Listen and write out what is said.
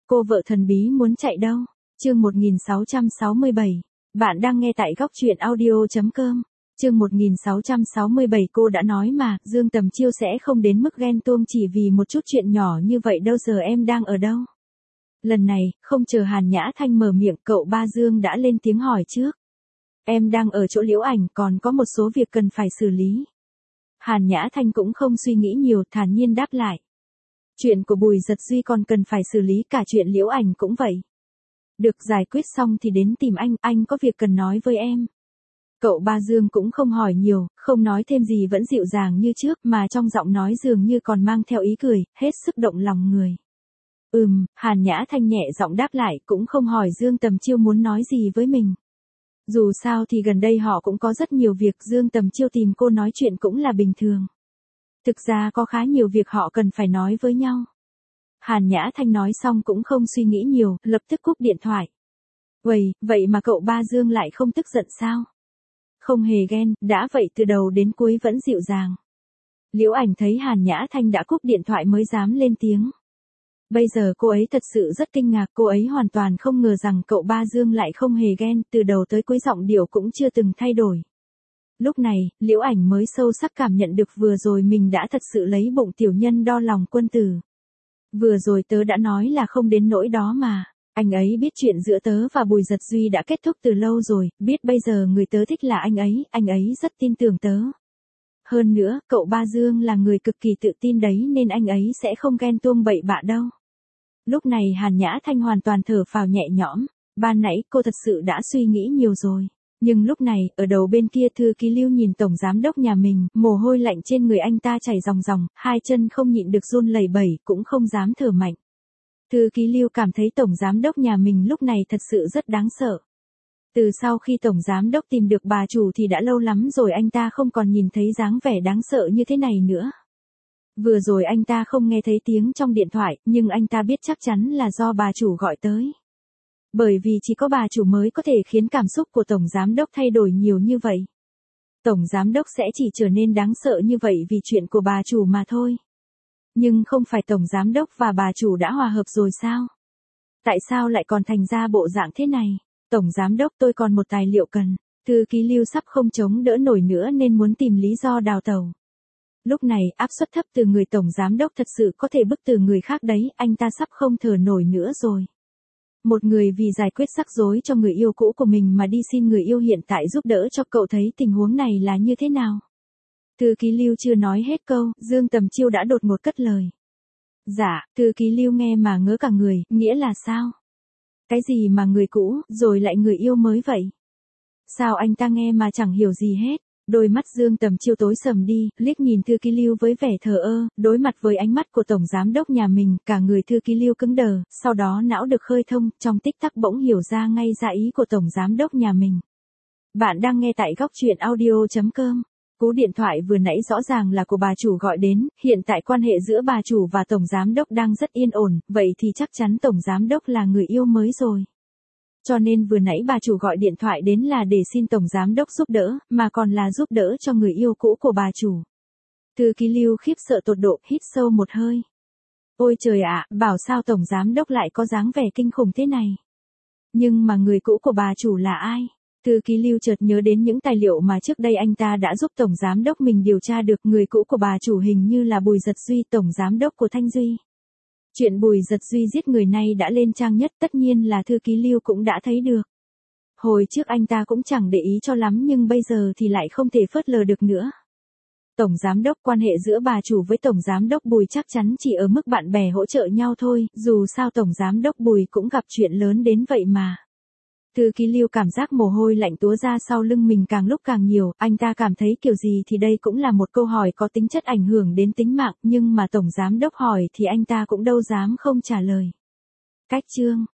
Cô vợ thần bí muốn chạy đâu? Chương 1667. Bạn đang nghe tại góc truyện audio.com. Chương 1667 cô đã nói mà, Dương Tầm Chiêu sẽ không đến mức ghen tuông chỉ vì một chút chuyện nhỏ như vậy đâu. Giờ em đang ở đâu? Lần này, không chờ Hàn Nhã Thanh mở miệng, cậu ba Dương đã lên tiếng hỏi trước. Em đang ở chỗ Liễu Ảnh, còn có một số việc cần phải xử lý. Hàn Nhã Thanh cũng không suy nghĩ nhiều, thản nhiên đáp lại. Chuyện của Bùi Giật Duy còn cần phải xử lý, cả chuyện Liễu Ảnh cũng vậy. Được giải quyết xong thì đến tìm anh có việc cần nói với em. Cậu ba Dương cũng không hỏi nhiều, không nói thêm gì, vẫn dịu dàng như trước, mà trong giọng nói dường như còn mang theo ý cười, hết sức động lòng người. Hàn Nhã Thanh nhẹ giọng đáp lại, cũng không hỏi Dương Tầm Chiêu muốn nói gì với mình. Dù sao thì gần đây họ cũng có rất nhiều việc, Dương Tầm Chiêu tìm cô nói chuyện cũng là bình thường. Thực ra có khá nhiều việc họ cần phải nói với nhau. Hàn Nhã Thanh nói xong cũng không suy nghĩ nhiều, lập tức cúp điện thoại. Vậy mà cậu ba Dương lại không tức giận sao? Không hề ghen, đã vậy từ đầu đến cuối vẫn dịu dàng. Liễu Ảnh thấy Hàn Nhã Thanh đã cúp điện thoại mới dám lên tiếng. Bây giờ cô ấy thật sự rất kinh ngạc, cô ấy hoàn toàn không ngờ rằng cậu ba Dương lại không hề ghen, từ đầu tới cuối giọng điệu cũng chưa từng thay đổi. Lúc này, Liễu Ảnh mới sâu sắc cảm nhận được vừa rồi mình đã thật sự lấy bụng tiểu nhân đo lòng quân tử. Vừa rồi tớ đã nói là không đến nỗi đó mà. Anh ấy biết chuyện giữa tớ và Bùi Giật Duy đã kết thúc từ lâu rồi, biết bây giờ người tớ thích là anh ấy rất tin tưởng tớ. Hơn nữa, cậu ba Dương là người cực kỳ tự tin đấy nên anh ấy sẽ không ghen tuông bậy bạ đâu. Lúc này Hàn Nhã Thanh hoàn toàn thở phào nhẹ nhõm, ban nãy cô thật sự đã suy nghĩ nhiều rồi. Nhưng lúc này, ở đầu bên kia thư ký Lưu nhìn tổng giám đốc nhà mình, mồ hôi lạnh trên người anh ta chảy ròng ròng, hai chân không nhịn được run lẩy bẩy, cũng không dám thở mạnh. Thư ký Lưu cảm thấy tổng giám đốc nhà mình lúc này thật sự rất đáng sợ. Từ sau khi tổng giám đốc tìm được bà chủ thì đã lâu lắm rồi anh ta không còn nhìn thấy dáng vẻ đáng sợ như thế này nữa. Vừa rồi anh ta không nghe thấy tiếng trong điện thoại, nhưng anh ta biết chắc chắn là do bà chủ gọi tới. Bởi vì chỉ có bà chủ mới có thể khiến cảm xúc của tổng giám đốc thay đổi nhiều như vậy. Tổng giám đốc sẽ chỉ trở nên đáng sợ như vậy vì chuyện của bà chủ mà thôi. Nhưng không phải tổng giám đốc và bà chủ đã hòa hợp rồi sao? Tại sao lại còn thành ra bộ dạng thế này? Tổng giám đốc, tôi còn một tài liệu cần. Thư ký Lưu sắp không chống đỡ nổi nữa nên muốn tìm lý do đào tẩu. Lúc này, áp suất thấp từ người tổng giám đốc thật sự có thể bức từ người khác đấy, anh ta sắp không thở nổi nữa rồi. Một người vì giải quyết rắc rối cho người yêu cũ của mình mà đi xin người yêu hiện tại giúp đỡ cho cậu, thấy tình huống này là như thế nào? Thư ký Lưu chưa nói hết câu, Dương Tầm Chiêu đã đột ngột cất lời. Dạ, thư ký Lưu nghe mà ngớ cả người, nghĩa là sao? Cái gì mà người cũ, rồi lại người yêu mới vậy? Sao anh ta nghe mà chẳng hiểu gì hết? Đôi mắt Dương Tầm Chiêu tối sầm đi, liếc nhìn thư ký Lưu với vẻ thờ ơ, đối mặt với ánh mắt của tổng giám đốc nhà mình, cả người thư ký Lưu cứng đờ, sau đó não được khơi thông, trong tích tắc bỗng hiểu ra ngay dạ ý của tổng giám đốc nhà mình. Bạn đang nghe tại góc truyện audio.com. Cú điện thoại vừa nãy rõ ràng là của bà chủ gọi đến, hiện tại quan hệ giữa bà chủ và tổng giám đốc đang rất yên ổn, vậy thì chắc chắn tổng giám đốc là người yêu mới rồi. Cho nên vừa nãy bà chủ gọi điện thoại đến là để xin tổng giám đốc giúp đỡ, mà còn là giúp đỡ cho người yêu cũ của bà chủ. Thư ký Lưu khiếp sợ tột độ, hít sâu một hơi. Ôi trời ạ, bảo sao tổng giám đốc lại có dáng vẻ kinh khủng thế này. Nhưng mà người cũ của bà chủ là ai? Thư ký Lưu chợt nhớ đến những tài liệu mà trước đây anh ta đã giúp tổng giám đốc mình điều tra được, người cũ của bà chủ hình như là Bùi Giật Duy, tổng giám đốc của Thanh Duy. Chuyện Bùi Giật Duy giết người này đã lên trang nhất, tất nhiên là thư ký Lưu cũng đã thấy được. Hồi trước anh ta cũng chẳng để ý cho lắm nhưng bây giờ thì lại không thể phớt lờ được nữa. Tổng giám đốc, quan hệ giữa bà chủ với tổng giám đốc Bùi chắc chắn chỉ ở mức bạn bè hỗ trợ nhau thôi, dù sao tổng giám đốc Bùi cũng gặp chuyện lớn đến vậy mà. Thư ký Lưu cảm giác mồ hôi lạnh túa ra sau lưng mình càng lúc càng nhiều, anh ta cảm thấy kiểu gì thì đây cũng là một câu hỏi có tính chất ảnh hưởng đến tính mạng, nhưng mà tổng giám đốc hỏi thì anh ta cũng đâu dám không trả lời. Cách chương